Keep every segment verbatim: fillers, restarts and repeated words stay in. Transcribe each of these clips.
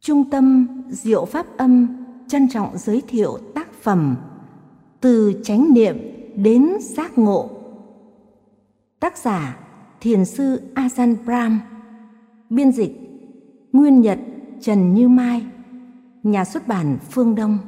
Trung tâm Diệu Pháp Âm trân trọng giới thiệu tác phẩm Từ Chánh Niệm đến Giác Ngộ. Tác giả Thiền sư Ajahn Brahm. Biên dịch Nguyên Nhật Trần Như Mai. Nhà xuất bản Phương Đông.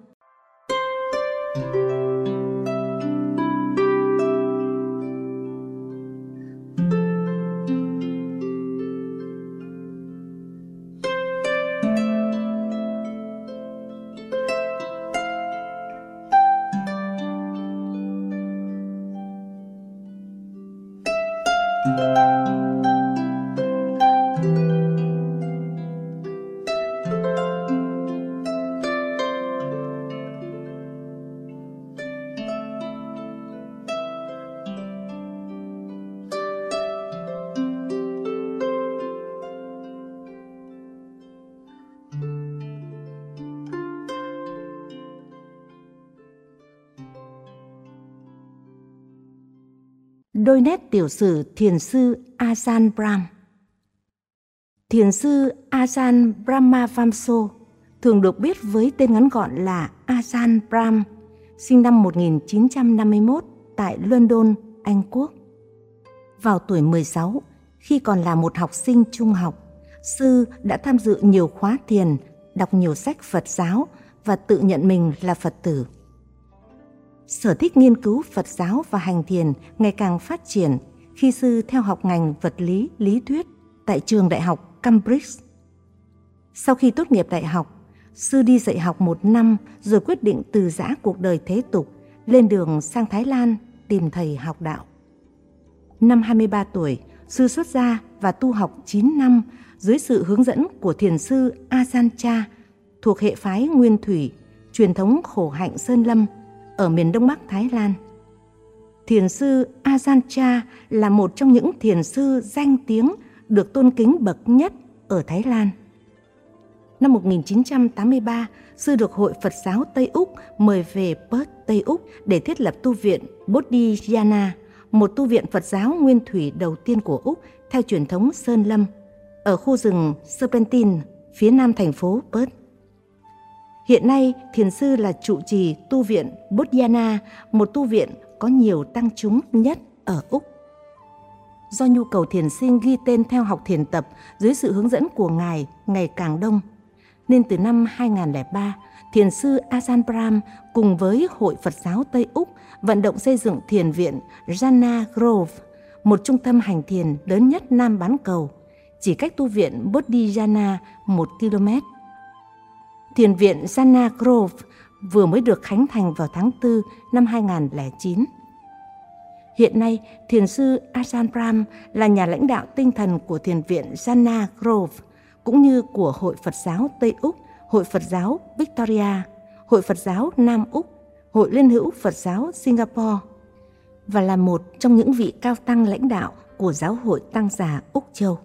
Đôi nét tiểu sử Thiền sư Ajahn Brahm. Thiền sư Ajahn Brahmavamso, thường được biết với tên ngắn gọn là Ajahn Brahm, sinh năm một nghìn chín trăm năm mươi mốt tại London, Anh Quốc. Vào tuổi mười sáu, khi còn là một học sinh trung học, sư đã tham dự nhiều khóa thiền, đọc nhiều sách Phật giáo và tự nhận mình là Phật tử. Sở thích nghiên cứu Phật giáo và hành thiền ngày càng phát triển khi sư theo học ngành vật lý lý thuyết tại trường đại học Cambridge. Sau khi tốt nghiệp đại học, sư đi dạy học một năm rồi quyết định từ giã cuộc đời thế tục, lên đường sang Thái Lan tìm thầy học đạo. Năm hai mươi ba tuổi, sư xuất gia và tu học chín năm dưới sự hướng dẫn của thiền sư Ajahn Chah thuộc hệ phái Nguyên Thủy, truyền thống khổ hạnh Sơn Lâm ở miền Đông Bắc Thái Lan. Thiền sư Ajahn Chah là một trong những thiền sư danh tiếng được tôn kính bậc nhất ở Thái Lan. Năm một nghìn chín trăm tám mươi ba, sư được Hội Phật giáo Tây Úc mời về Perth, Tây Úc để thiết lập tu viện Bodhidhyana, một tu viện Phật giáo nguyên thủy đầu tiên của Úc theo truyền thống Sơn Lâm, ở khu rừng Serpentine, phía nam thành phố Perth. Hiện nay, thiền sư là trụ trì tu viện Bodhidhyana, một tu viện có nhiều tăng chúng nhất ở Úc. Do nhu cầu thiền sinh ghi tên theo học thiền tập dưới sự hướng dẫn của Ngài ngày càng đông, nên từ năm hai nghìn không trăm lẻ ba, thiền sư Ajahn Brahm cùng với Hội Phật giáo Tây Úc vận động xây dựng thiền viện Jhana Grove, một trung tâm hành thiền lớn nhất Nam bán cầu, chỉ cách tu viện Bodhidhyana một ki lô mét. Thiền viện Jhana Grove vừa mới được khánh thành vào tháng tư năm hai nghìn không trăm lẻ chín. Hiện nay, thiền sư Ajahn Brahm là nhà lãnh đạo tinh thần của thiền viện Jhana Grove, cũng như của Hội Phật giáo Tây Úc, Hội Phật giáo Victoria, Hội Phật giáo Nam Úc, Hội Liên hữu Phật giáo Singapore, và là một trong những vị cao tăng lãnh đạo của Giáo hội Tăng già Úc Châu.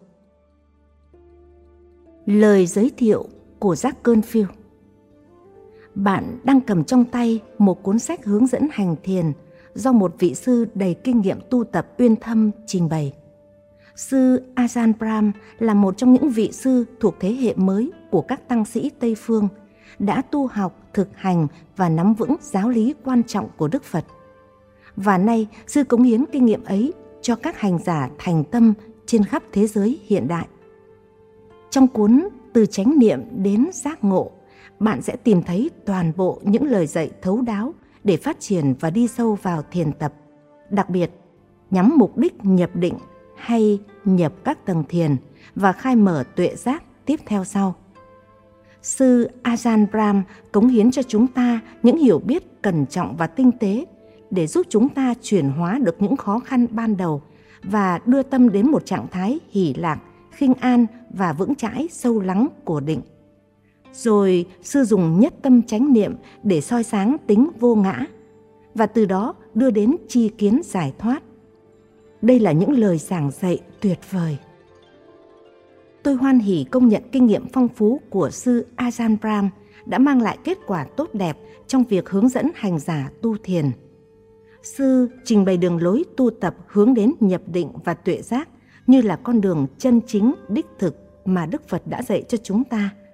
Lời giới thiệu của Jack Canfield. Bạn đang cầm trong tay một cuốn sách hướng dẫn hành thiền do một vị sư đầy kinh nghiệm tu tập uyên thâm trình bày. Sư Ajahn Brahm là một trong những vị sư thuộc thế hệ mới của các tăng sĩ Tây Phương, đã tu học, thực hành và nắm vững giáo lý quan trọng của Đức Phật. Và nay, sư cống hiến kinh nghiệm ấy cho các hành giả thành tâm trên khắp thế giới hiện đại. Trong cuốn Từ Chánh Niệm đến Giác Ngộ, bạn sẽ tìm thấy toàn bộ những lời dạy thấu đáo để phát triển và đi sâu vào thiền tập, đặc biệt nhắm mục đích nhập định hay nhập các tầng thiền và khai mở tuệ giác tiếp theo sau. Sư Ajahn Brahm cống hiến cho chúng ta những hiểu biết cẩn trọng và tinh tế để giúp chúng ta chuyển hóa được những khó khăn ban đầu và đưa tâm đến một trạng thái hỷ lạc, khinh an và vững chãi sâu lắng của định. Rồi sư dùng nhất tâm chánh niệm để soi sáng tính vô ngã, và từ đó đưa đến tri kiến giải thoát. Đây là những lời giảng dạy tuyệt vời. Tôi hoan hỉ công nhận kinh nghiệm phong phú của sư Ajahn Brahm đã mang lại kết quả tốt đẹp trong việc hướng dẫn hành giả tu thiền. Sư trình bày đường lối tu tập hướng đến nhập định và tuệ giác như là con đường chân chính đích thực mà Đức Phật đã dạy cho chúng ta.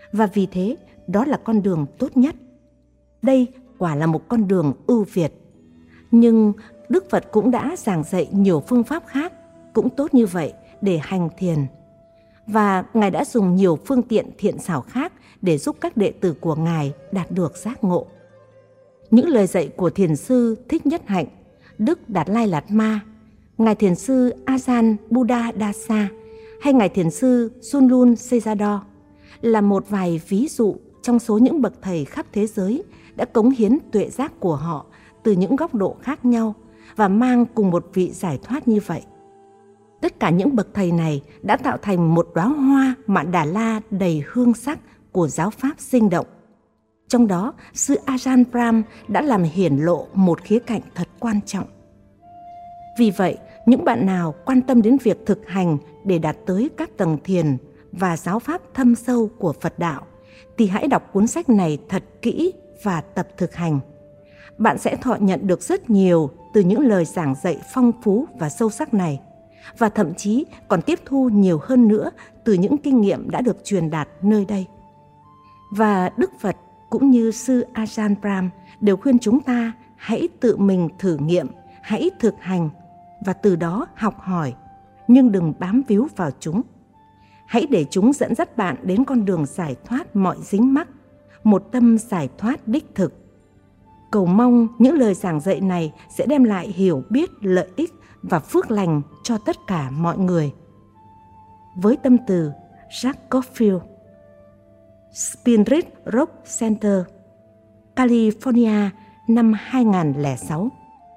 và vì thế đó là con đường tốt nhất. Đây quả là một con đường ưu việt. Nhưng Đức Phật cũng đã giảng dạy nhiều phương pháp khác cũng tốt như vậy để hành thiền. Và Ngài đã dùng nhiều phương tiện thiện xảo khác để giúp các đệ tử của Ngài đạt được giác ngộ. Những lời dạy của Thiền sư Thích Nhất Hạnh, Đức Đạt Lai Lạt Ma, Ngài Thiền sư Ajahn Buddha Dasa hay Ngài Thiền sư Sunlun Sejado là một vài ví dụ trong số những bậc thầy khắp thế giới đã cống hiến tuệ giác của họ từ những góc độ khác nhau và mang cùng một vị giải thoát như vậy. Tất cả những bậc thầy này đã tạo thành một đóa hoa Mạn Đà La đầy hương sắc của giáo pháp sinh động. Trong đó, sư Ajahn Brahm đã làm hiển lộ một khía cạnh thật quan trọng. Vì vậy, những bạn nào quan tâm đến việc thực hành để đạt tới các tầng thiền và giáo pháp thâm sâu của Phật đạo, thì hãy đọc cuốn sách này thật kỹ và tập thực hành. Bạn sẽ thọ nhận được rất nhiều từ những lời giảng dạy phong phú và sâu sắc này, và thậm chí còn tiếp thu nhiều hơn nữa từ những kinh nghiệm đã được truyền đạt nơi đây. Và Đức Phật cũng như sư Ajahn Brahm đều khuyên chúng ta hãy tự mình thử nghiệm, hãy thực hành và từ đó học hỏi, nhưng đừng bám víu vào chúng. Hãy để chúng dẫn dắt bạn đến con đường giải thoát mọi dính mắc, một tâm giải thoát đích thực. Cầu mong những lời giảng dạy này sẽ đem lại hiểu biết, lợi ích và phước lành cho tất cả mọi người. Với tâm từ Jack Corfield, Spirit Rock Center, California, năm hai nghìn không trăm lẻ sáu.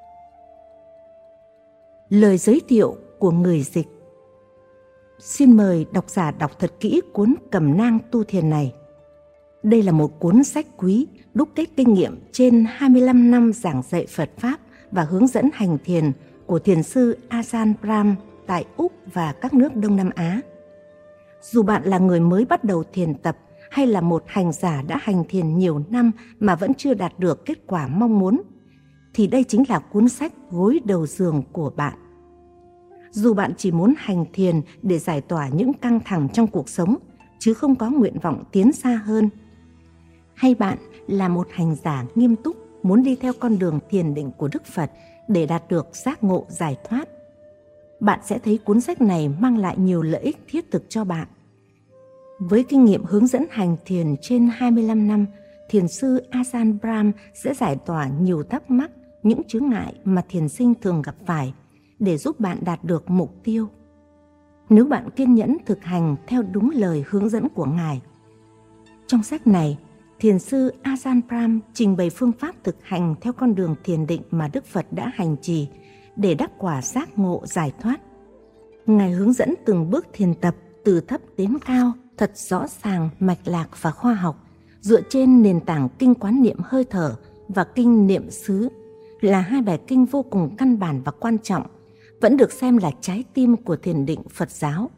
Lời giới thiệu của người dịch. Xin mời độc giả đọc thật kỹ cuốn Cẩm nang tu thiền này. Đây là một cuốn sách quý đúc kết kinh nghiệm trên hai mươi lăm năm giảng dạy Phật Pháp và hướng dẫn hành thiền của Thiền sư Ajahn Brahm tại Úc và các nước Đông Nam Á. Dù bạn là người mới bắt đầu thiền tập hay là một hành giả đã hành thiền nhiều năm mà vẫn chưa đạt được kết quả mong muốn, thì đây chính là cuốn sách gối đầu giường của bạn. Dù bạn chỉ muốn hành thiền để giải tỏa những căng thẳng trong cuộc sống, chứ không có nguyện vọng tiến xa hơn, hay bạn là một hành giả nghiêm túc muốn đi theo con đường thiền định của Đức Phật để đạt được giác ngộ giải thoát, bạn sẽ thấy cuốn sách này mang lại nhiều lợi ích thiết thực cho bạn. Với kinh nghiệm hướng dẫn hành thiền trên hai mươi lăm năm, Thiền sư Ajahn Brahm sẽ giải tỏa nhiều thắc mắc, những chướng ngại mà thiền sinh thường gặp phải để giúp bạn đạt được mục tiêu. Nếu bạn kiên nhẫn thực hành theo đúng lời hướng dẫn của Ngài. Trong sách này, Thiền sư Ajahn Brahm trình bày phương pháp thực hành theo con đường thiền định mà Đức Phật đã hành trì để đắc quả giác ngộ giải thoát. Ngài hướng dẫn từng bước thiền tập từ thấp đến cao thật rõ ràng, mạch lạc và khoa học, dựa trên nền tảng kinh quán niệm hơi thở và kinh niệm xứ, là hai bài kinh vô cùng căn bản và quan trọng, vẫn được xem là trái tim của thiền định Phật giáo.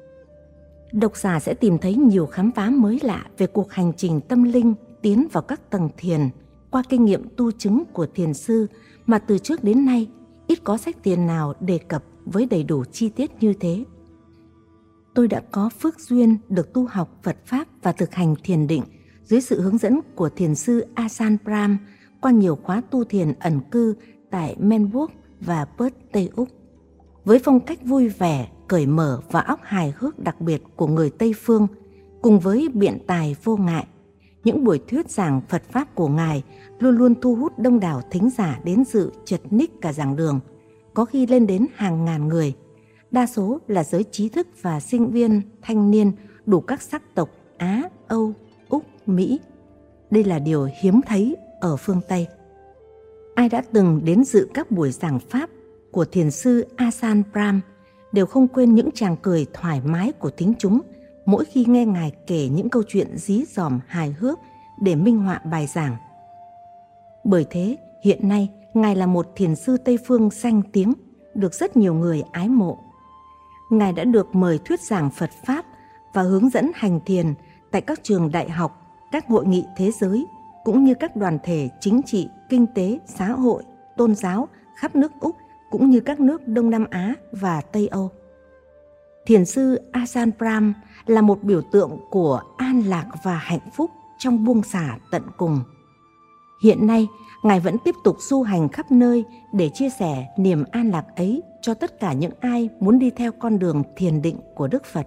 Độc giả sẽ tìm thấy nhiều khám phá mới lạ về cuộc hành trình tâm linh tiến vào các tầng thiền qua kinh nghiệm tu chứng của thiền sư mà từ trước đến nay ít có sách thiền nào đề cập với đầy đủ chi tiết như thế. Tôi đã có phước duyên được tu học Phật Pháp và thực hành thiền định dưới sự hướng dẫn của Thiền sư Ajahn Brahm qua nhiều khóa tu thiền ẩn cư tại Melbourne và Perth, Tây Úc. Với phong cách vui vẻ, cởi mở và óc hài hước đặc biệt của người Tây Phương, cùng với biện tài vô ngại, những buổi thuyết giảng Phật Pháp của Ngài luôn luôn thu hút đông đảo thính giả đến dự chật ních cả giảng đường, có khi lên đến hàng ngàn người. Đa số là giới trí thức và sinh viên, thanh niên đủ các sắc tộc Á, Âu, Úc, Mỹ. Đây là điều hiếm thấy ở phương Tây. Ai đã từng đến dự các buổi giảng Pháp của Thiền sư Ajahn Brahm đều không quên những tràng cười thoải mái của thính chúng mỗi khi nghe Ngài kể những câu chuyện dí dỏm hài hước để minh họa bài giảng. Bởi thế, hiện nay Ngài là một thiền sư Tây Phương danh tiếng, được rất nhiều người ái mộ. Ngài đã được mời thuyết giảng Phật Pháp và hướng dẫn hành thiền tại các trường đại học, các hội nghị thế giới, cũng như các đoàn thể chính trị, kinh tế, xã hội, tôn giáo khắp nước Úc, cũng như các nước Đông Nam Á và Tây Âu. Thiền sư Ajahn Brahm là một biểu tượng của an an lạc và hạnh phúc trong buông xả tận cùng. Hiện nay, Ngài vẫn tiếp tục du hành khắp nơi để chia sẻ niềm an lạc ấy cho tất cả những ai muốn đi theo con đường thiền định của Đức Phật.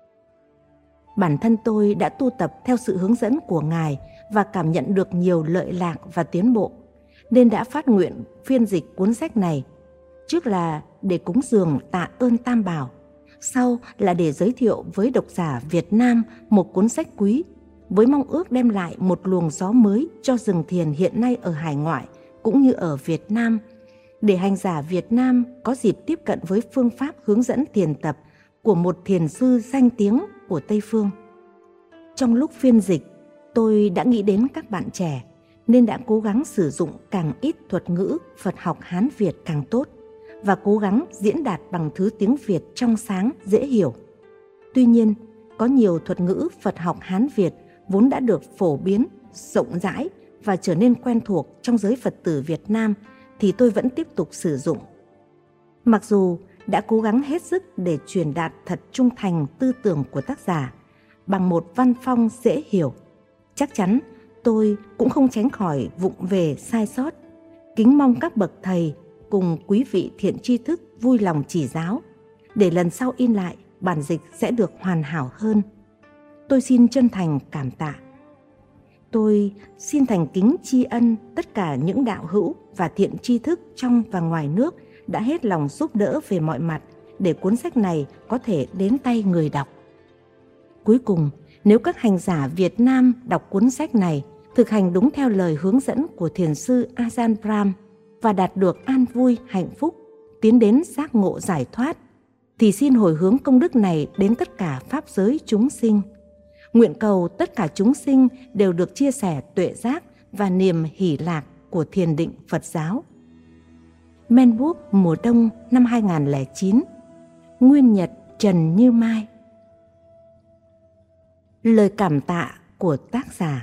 Bản thân tôi đã tu tập theo sự hướng dẫn của Ngài và cảm nhận được nhiều lợi lạc và tiến bộ, nên đã phát nguyện phiên dịch cuốn sách này. Trước là để cúng dường tạ ơn Tam Bảo, sau là để giới thiệu với độc giả Việt Nam một cuốn sách quý, với mong ước đem lại một luồng gió mới cho rừng thiền hiện nay ở hải ngoại cũng như ở Việt Nam, để hành giả Việt Nam có dịp tiếp cận với phương pháp hướng dẫn thiền tập của một thiền sư danh tiếng của Tây Phương. Trong lúc phiên dịch, tôi đã nghĩ đến các bạn trẻ, nên đã cố gắng sử dụng càng ít thuật ngữ Phật học Hán Việt càng tốt, và cố gắng diễn đạt bằng thứ tiếng Việt trong sáng, dễ hiểu. Tuy nhiên, có nhiều thuật ngữ Phật học Hán Việt vốn đã được phổ biến, rộng rãi và trở nên quen thuộc trong giới Phật tử Việt Nam thì tôi vẫn tiếp tục sử dụng. Mặc dù đã cố gắng hết sức để truyền đạt thật trung thành tư tưởng của tác giả bằng một văn phong dễ hiểu, chắc chắn tôi cũng không tránh khỏi vụng về sai sót. Kính mong các bậc thầy cùng quý vị thiện tri thức vui lòng chỉ giáo, để lần sau in lại bản dịch sẽ được hoàn hảo hơn. Tôi xin chân thành cảm tạ. Tôi xin thành kính tri ân tất cả những đạo hữu và thiện tri thức trong và ngoài nước đã hết lòng giúp đỡ về mọi mặt để cuốn sách này có thể đến tay người đọc. Cuối cùng, nếu các hành giả Việt Nam đọc cuốn sách này thực hành đúng theo lời hướng dẫn của thiền sư Ajahn Brahm và đạt được an vui, hạnh phúc, tiến đến giác ngộ giải thoát, thì xin hồi hướng công đức này đến tất cả pháp giới chúng sinh. Nguyện cầu tất cả chúng sinh đều được chia sẻ tuệ giác và niềm hỷ lạc của thiền định Phật giáo. Melbourne, mùa đông năm hai nghìn không trăm lẻ chín. Nguyên Nhật, Trần Như Mai. Lời cảm tạ của tác giả.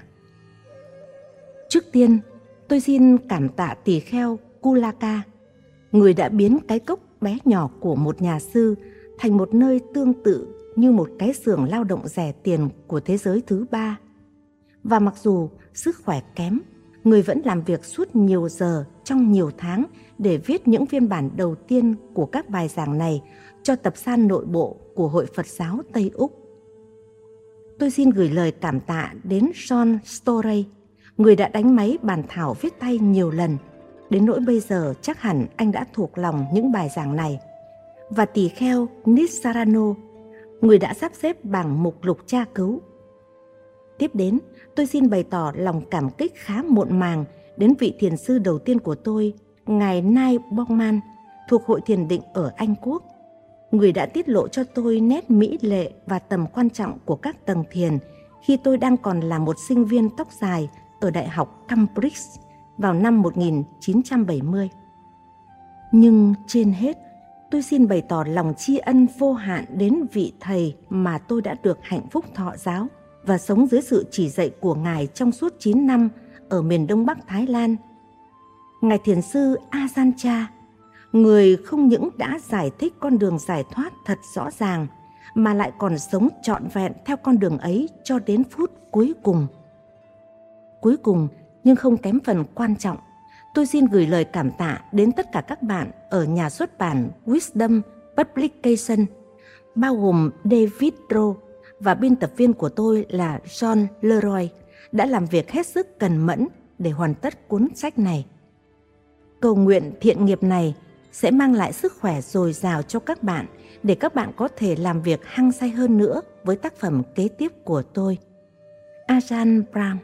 Trước tiên, tôi xin cảm tạ tỳ kheo Kulaka, người đã biến cái cốc bé nhỏ của một nhà sư thành một nơi tương tự như một cái xưởng lao động rẻ tiền của thế giới thứ ba. Và mặc dù sức khỏe kém, người vẫn làm việc suốt nhiều giờ trong nhiều tháng để viết những phiên bản đầu tiên của các bài giảng này cho tập san nội bộ của Hội Phật giáo Tây Úc. Tôi xin gửi lời cảm tạ đến John Storey, người đã đánh máy bản thảo viết tay nhiều lần, đến nỗi bây giờ chắc hẳn anh đã thuộc lòng những bài giảng này, và tỳ kheo Nissarano, người đã sắp xếp bảng mục lục tra cứu. Tiếp đến, tôi xin bày tỏ lòng cảm kích khá muộn màng đến vị thiền sư đầu tiên của tôi, Ngài Nai Bongman, thuộc Hội Thiền Định ở Anh Quốc, người đã tiết lộ cho tôi nét mỹ lệ và tầm quan trọng của các tầng thiền khi tôi đang còn là một sinh viên tóc dài ở Đại học Cambridge vào năm một nghìn chín trăm bảy mươi. Nhưng trên hết, tôi xin bày tỏ lòng tri ân vô hạn đến vị thầy mà tôi đã được hạnh phúc thọ giáo và sống dưới sự chỉ dạy của Ngài trong suốt chín năm ở miền Đông Bắc Thái Lan. Ngài Thiền sư Ajahn Chah, người không những đã giải thích con đường giải thoát thật rõ ràng, mà lại còn sống trọn vẹn theo con đường ấy cho đến phút cuối cùng. Cuối cùng, nhưng không kém phần quan trọng, tôi xin gửi lời cảm tạ đến tất cả các bạn ở nhà xuất bản Wisdom Publication, bao gồm David Rowe và biên tập viên của tôi là John Leroy, đã làm việc hết sức cần mẫn để hoàn tất cuốn sách này. Cầu nguyện thiện nghiệp này sẽ mang lại sức khỏe dồi dào cho các bạn để các bạn có thể làm việc hăng say hơn nữa với tác phẩm kế tiếp của tôi. Ajahn Brahm.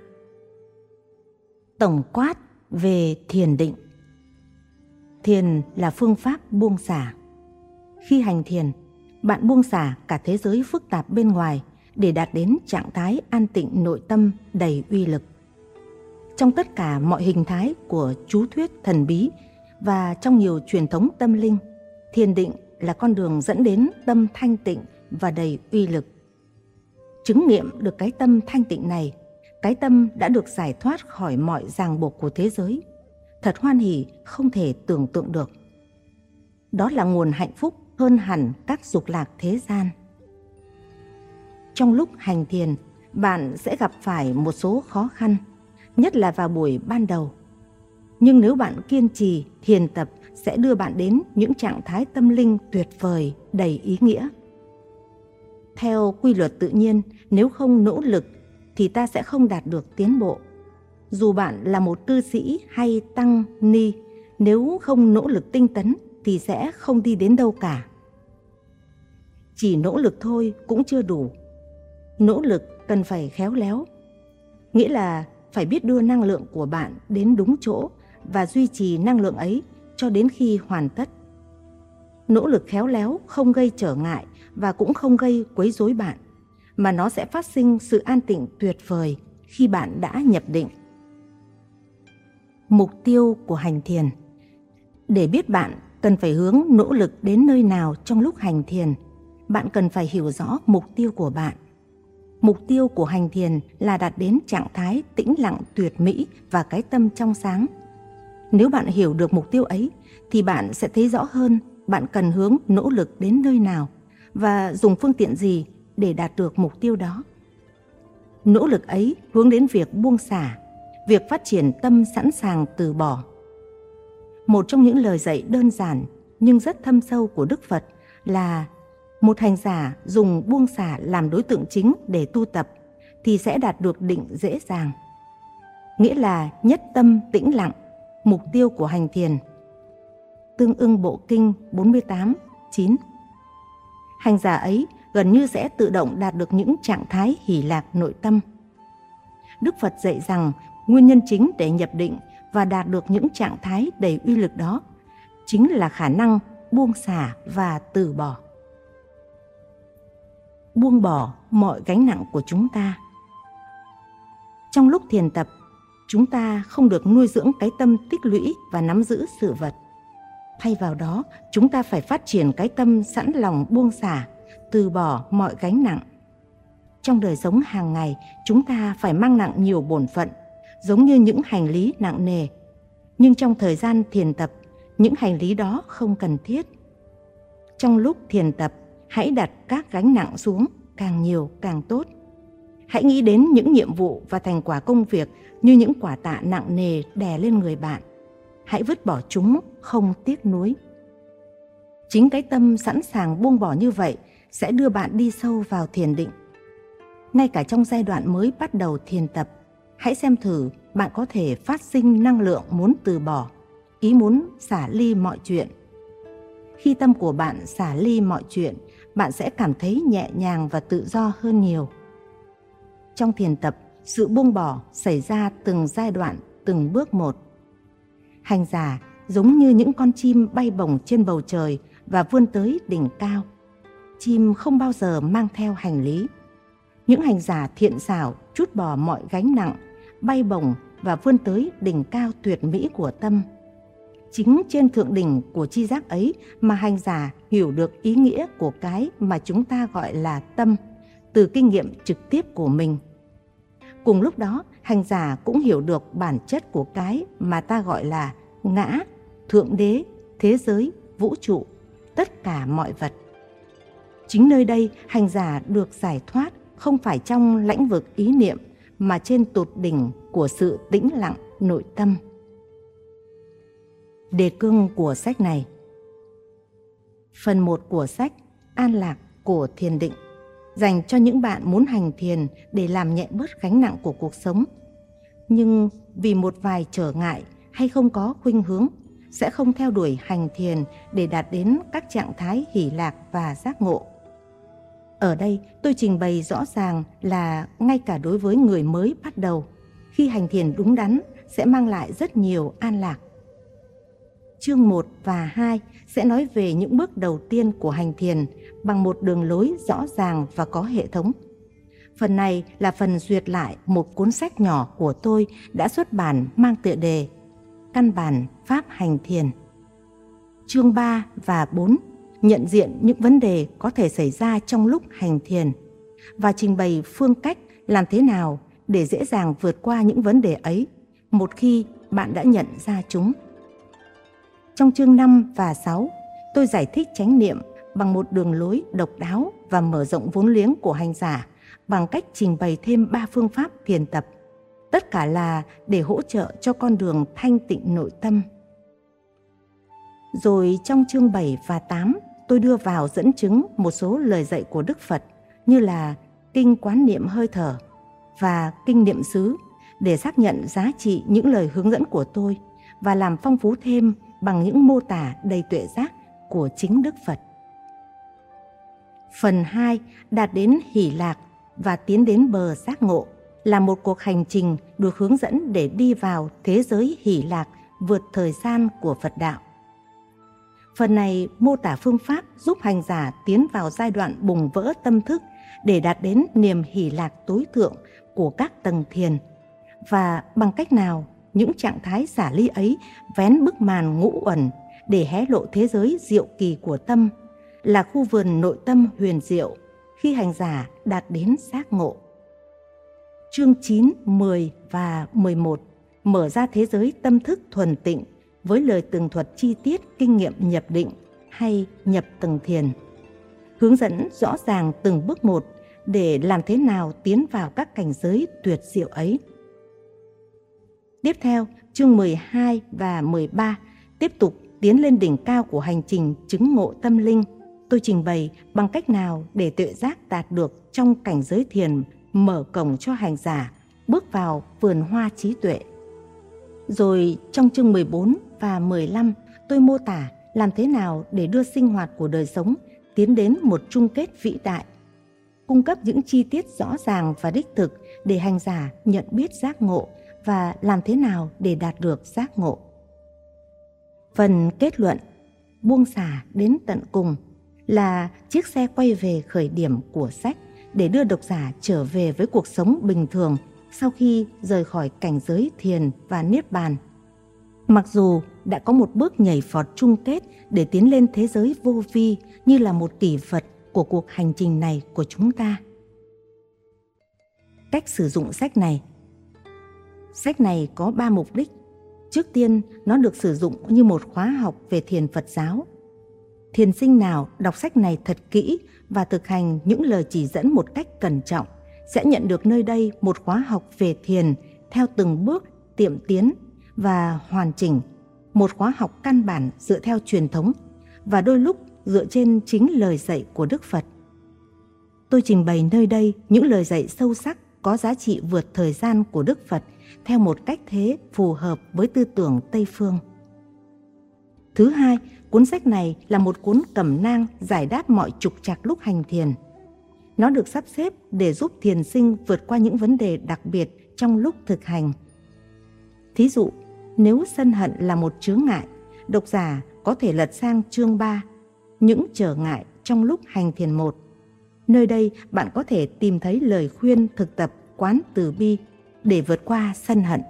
Tổng quát về thiền định. Thiền là phương pháp buông xả. Khi hành thiền, bạn buông xả cả thế giới phức tạp bên ngoài để đạt đến trạng thái an tịnh nội tâm đầy uy lực. Trong tất cả mọi hình thái của chú thuyết thần bí và trong nhiều truyền thống tâm linh, thiền định là con đường dẫn đến tâm thanh tịnh và đầy uy lực. Chứng nghiệm được cái tâm thanh tịnh này, cái tâm đã được giải thoát khỏi mọi ràng buộc của thế giới, thật hoan hỉ không thể tưởng tượng được. Đó là nguồn hạnh phúc hơn hẳn các dục lạc thế gian. Trong lúc hành thiền, bạn sẽ gặp phải một số khó khăn, nhất là vào buổi ban đầu. Nhưng nếu bạn kiên trì, thiền tập sẽ đưa bạn đến những trạng thái tâm linh tuyệt vời, đầy ý nghĩa. Theo quy luật tự nhiên, nếu không nỗ lực thì ta sẽ không đạt được tiến bộ. Dù bạn là một cư sĩ hay tăng ni, nếu không nỗ lực tinh tấn thì sẽ không đi đến đâu cả. Chỉ nỗ lực thôi cũng chưa đủ. Nỗ lực cần phải khéo léo, nghĩa là phải biết đưa năng lượng của bạn đến đúng chỗ và duy trì năng lượng ấy cho đến khi hoàn tất. Nỗ lực khéo léo không gây trở ngại và cũng không gây quấy rối bạn, mà nó sẽ phát sinh sự an tịnh tuyệt vời khi bạn đã nhập định. Mục tiêu của hành thiền. Để biết bạn cần phải hướng nỗ lực đến nơi nào trong lúc hành thiền, bạn cần phải hiểu rõ mục tiêu của bạn. Mục tiêu của hành thiền là đạt đến trạng thái tĩnh lặng tuyệt mỹ và cái tâm trong sáng. Nếu bạn hiểu được mục tiêu ấy, thì bạn sẽ thấy rõ hơn bạn cần hướng nỗ lực đến nơi nào và dùng phương tiện gì để đạt được mục tiêu đó. Nỗ lực ấy hướng đến việc buông xả, việc phát triển tâm sẵn sàng từ bỏ. Một trong những lời dạy đơn giản nhưng rất thâm sâu của Đức Phật là một hành giả dùng buông xả làm đối tượng chính để tu tập thì sẽ đạt được định dễ dàng. Nghĩa là nhất tâm tĩnh lặng, mục tiêu của hành thiền. Tương ưng Bộ Kinh bốn mươi tám, chín. Hành giả ấy gần như sẽ tự động đạt được những trạng thái hỷ lạc nội tâm. Đức Phật dạy rằng nguyên nhân chính để nhập định và đạt được những trạng thái đầy uy lực đó chính là khả năng buông xả và từ bỏ. Buông bỏ mọi gánh nặng của chúng ta. Trong lúc thiền tập, chúng ta không được nuôi dưỡng cái tâm tích lũy và nắm giữ sự vật. Thay vào đó, chúng ta phải phát triển cái tâm sẵn lòng buông xả, từ bỏ mọi gánh nặng. Trong đời sống hàng ngày, chúng ta phải mang nặng nhiều bổn phận, giống như những hành lý nặng nề. Nhưng trong thời gian thiền tập, những hành lý đó không cần thiết. Trong lúc thiền tập, hãy đặt các gánh nặng xuống, càng nhiều càng tốt. Hãy nghĩ đến những nhiệm vụ và thành quả công việc như những quả tạ nặng nề đè lên người bạn. Hãy vứt bỏ chúng, không tiếc nuối. Chính cái tâm sẵn sàng buông bỏ như vậy sẽ đưa bạn đi sâu vào thiền định. Ngay cả trong giai đoạn mới bắt đầu thiền tập, hãy xem thử bạn có thể phát sinh năng lượng muốn từ bỏ, ý muốn xả ly mọi chuyện. Khi tâm của bạn xả ly mọi chuyện, bạn sẽ cảm thấy nhẹ nhàng và tự do hơn nhiều. Trong thiền tập, sự buông bỏ xảy ra từng giai đoạn, từng bước một. Hành giả giống như những con chim bay bổng trên bầu trời và vươn tới đỉnh cao. Chim không bao giờ mang theo hành lý. Những hành giả thiện xảo trút bỏ mọi gánh nặng, bay bổng và vươn tới đỉnh cao tuyệt mỹ của tâm. Chính trên thượng đỉnh của tri giác ấy mà hành giả hiểu được ý nghĩa của cái mà chúng ta gọi là tâm, từ kinh nghiệm trực tiếp của mình. Cùng lúc đó, hành giả cũng hiểu được bản chất của cái mà ta gọi là ngã, thượng đế, thế giới, vũ trụ, tất cả mọi vật. Chính nơi đây, hành giả được giải thoát không phải trong lãnh vực ý niệm mà trên tột đỉnh của sự tĩnh lặng nội tâm. Đề cương của sách này. Phần một của sách An lạc của thiền định dành cho những bạn muốn hành thiền để làm nhẹ bớt gánh nặng của cuộc sống, nhưng vì một vài trở ngại hay không có khuynh hướng sẽ không theo đuổi hành thiền để đạt đến các trạng thái hỷ lạc và giác ngộ. Ở đây tôi trình bày rõ ràng là ngay cả đối với người mới bắt đầu, khi hành thiền đúng đắn sẽ mang lại rất nhiều an lạc. Chương một và hai sẽ nói về những bước đầu tiên của hành thiền bằng một đường lối rõ ràng và có hệ thống. Phần này là phần duyệt lại một cuốn sách nhỏ của tôi đã xuất bản mang tựa đề Căn bản Pháp Hành Thiền. Chương ba và bốn nhận diện những vấn đề có thể xảy ra trong lúc hành thiền và trình bày phương cách làm thế nào để dễ dàng vượt qua những vấn đề ấy một khi bạn đã nhận ra chúng. Trong chương năm và sáu, tôi giải thích chánh niệm bằng một đường lối độc đáo và mở rộng vốn liếng của hành giả bằng cách trình bày thêm ba phương pháp thiền tập, tất cả là để hỗ trợ cho con đường thanh tịnh nội tâm. Rồi trong chương bảy và tám, tôi đưa vào dẫn chứng một số lời dạy của Đức Phật như là Kinh Quán Niệm Hơi Thở và Kinh Niệm Xứ để xác nhận giá trị những lời hướng dẫn của tôi và làm phong phú thêm bằng những mô tả đầy tuệ giác của chính Đức Phật. Phần hai, đạt đến hỷ lạc và tiến đến bờ giác ngộ, là một cuộc hành trình được hướng dẫn để đi vào thế giới hỷ lạc vượt thời gian của Phật đạo. Phần này mô tả phương pháp giúp hành giả tiến vào giai đoạn bùng vỡ tâm thức để đạt đến niềm hỷ lạc tối thượng của các tầng thiền, và bằng cách nào những trạng thái xả ly ấy vén bức màn ngũ uẩn để hé lộ thế giới diệu kỳ của tâm, là khu vườn nội tâm huyền diệu khi hành giả đạt đến giác ngộ. Chương chín, mười và mười một mở ra thế giới tâm thức thuần tịnh với lời tường thuật chi tiết kinh nghiệm nhập định hay nhập tầng thiền, hướng dẫn rõ ràng từng bước một để làm thế nào tiến vào các cảnh giới tuyệt diệu ấy. Tiếp theo, chương mười hai và mười ba tiếp tục tiến lên đỉnh cao của hành trình chứng ngộ tâm linh. Tôi trình bày bằng cách nào để tuệ giác đạt được trong cảnh giới thiền mở cổng cho hành giả bước vào vườn hoa trí tuệ. Rồi trong chương mười bốn và mười lăm, tôi mô tả làm thế nào để đưa sinh hoạt của đời sống tiến đến một chung kết vĩ đại, cung cấp những chi tiết rõ ràng và đích thực để hành giả nhận biết giác ngộ và làm thế nào để đạt được giác ngộ. Phần kết luận, buông xả đến tận cùng, là chiếc xe quay về khởi điểm của sách để đưa độc giả trở về với cuộc sống bình thường sau khi rời khỏi cảnh giới thiền và niết bàn. Mặc dù đã có một bước nhảy vọt chung kết để tiến lên thế giới vô vi như là một kỷ vật của cuộc hành trình này của chúng ta. Cách sử dụng sách này. Sách này có ba mục đích. Trước tiên, nó được sử dụng như một khóa học về thiền Phật giáo. Thiền sinh nào đọc sách này thật kỹ và thực hành những lời chỉ dẫn một cách cẩn trọng sẽ nhận được nơi đây một khóa học về thiền theo từng bước tiệm tiến và hoàn chỉnh, một khóa học căn bản dựa theo truyền thống và đôi lúc dựa trên chính lời dạy của Đức Phật. Tôi trình bày nơi đây những lời dạy sâu sắc có giá trị vượt thời gian của Đức Phật theo một cách thế phù hợp với tư tưởng Tây phương. Thứ hai, cuốn sách này là một cuốn cẩm nang giải đáp mọi trục trặc lúc hành thiền. Nó được sắp xếp để giúp thiền sinh vượt qua những vấn đề đặc biệt trong lúc thực hành. Thí dụ, nếu sân hận là một chướng ngại, độc giả có thể lật sang chương ba, những trở ngại trong lúc hành thiền một. Nơi đây bạn có thể tìm thấy lời khuyên thực tập quán từ bi để vượt qua sân hận.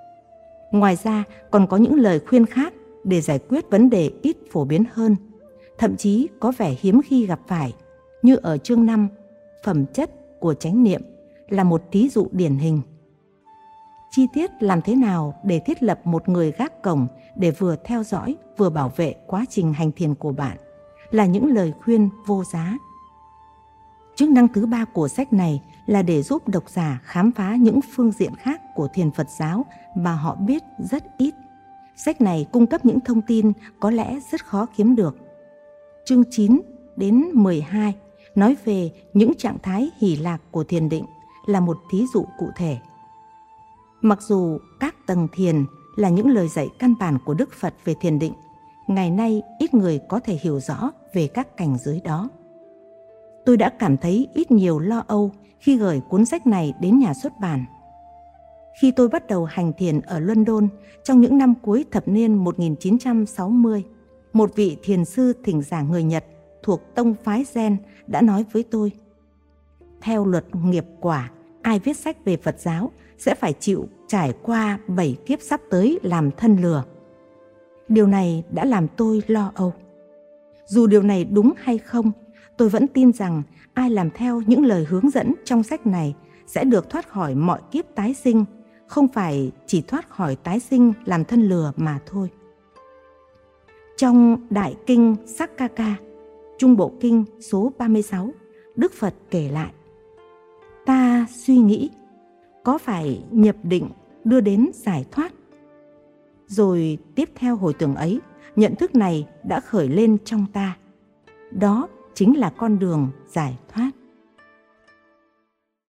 Ngoài ra còn có những lời khuyên khác để giải quyết vấn đề ít phổ biến hơn, thậm chí có vẻ hiếm khi gặp phải, như ở chương năm, phẩm chất của chánh niệm là một thí dụ điển hình. Chi tiết làm thế nào để thiết lập một người gác cổng để vừa theo dõi vừa bảo vệ quá trình hành thiền của bạn là những lời khuyên vô giá. Chức năng thứ ba của sách này là để giúp độc giả khám phá những phương diện khác của thiền Phật giáo mà họ biết rất ít. Sách này cung cấp những thông tin có lẽ rất khó kiếm được. Chương chín đến mười hai nói về những trạng thái hỷ lạc của thiền định là một thí dụ cụ thể. Mặc dù các tầng thiền là những lời dạy căn bản của Đức Phật về thiền định, ngày nay ít người có thể hiểu rõ về các cảnh giới đó. Tôi đã cảm thấy ít nhiều lo âu khi gửi cuốn sách này đến nhà xuất bản. Khi tôi bắt đầu hành thiền ở London trong những năm cuối thập niên một nghìn chín trăm sáu mươi, một vị thiền sư thỉnh giảng người Nhật thuộc tông phái Zen đã nói với tôi: theo luật nghiệp quả, ai viết sách về Phật giáo sẽ phải chịu trải qua bảy kiếp sắp tới làm thân lừa. Điều này đã làm tôi lo âu. Dù điều này đúng hay không, tôi vẫn tin rằng ai làm theo những lời hướng dẫn trong sách này sẽ được thoát khỏi mọi kiếp tái sinh, không phải chỉ thoát khỏi tái sinh làm thân lừa mà thôi. Trong Đại Kinh Sakkaka, Trung Bộ Kinh số ba mươi sáu, Đức Phật kể lại: ta suy nghĩ, có phải nhập định đưa đến giải thoát? Rồi tiếp theo hồi tưởng ấy, nhận thức này đã khởi lên trong ta. Đó chính là con đường giải thoát.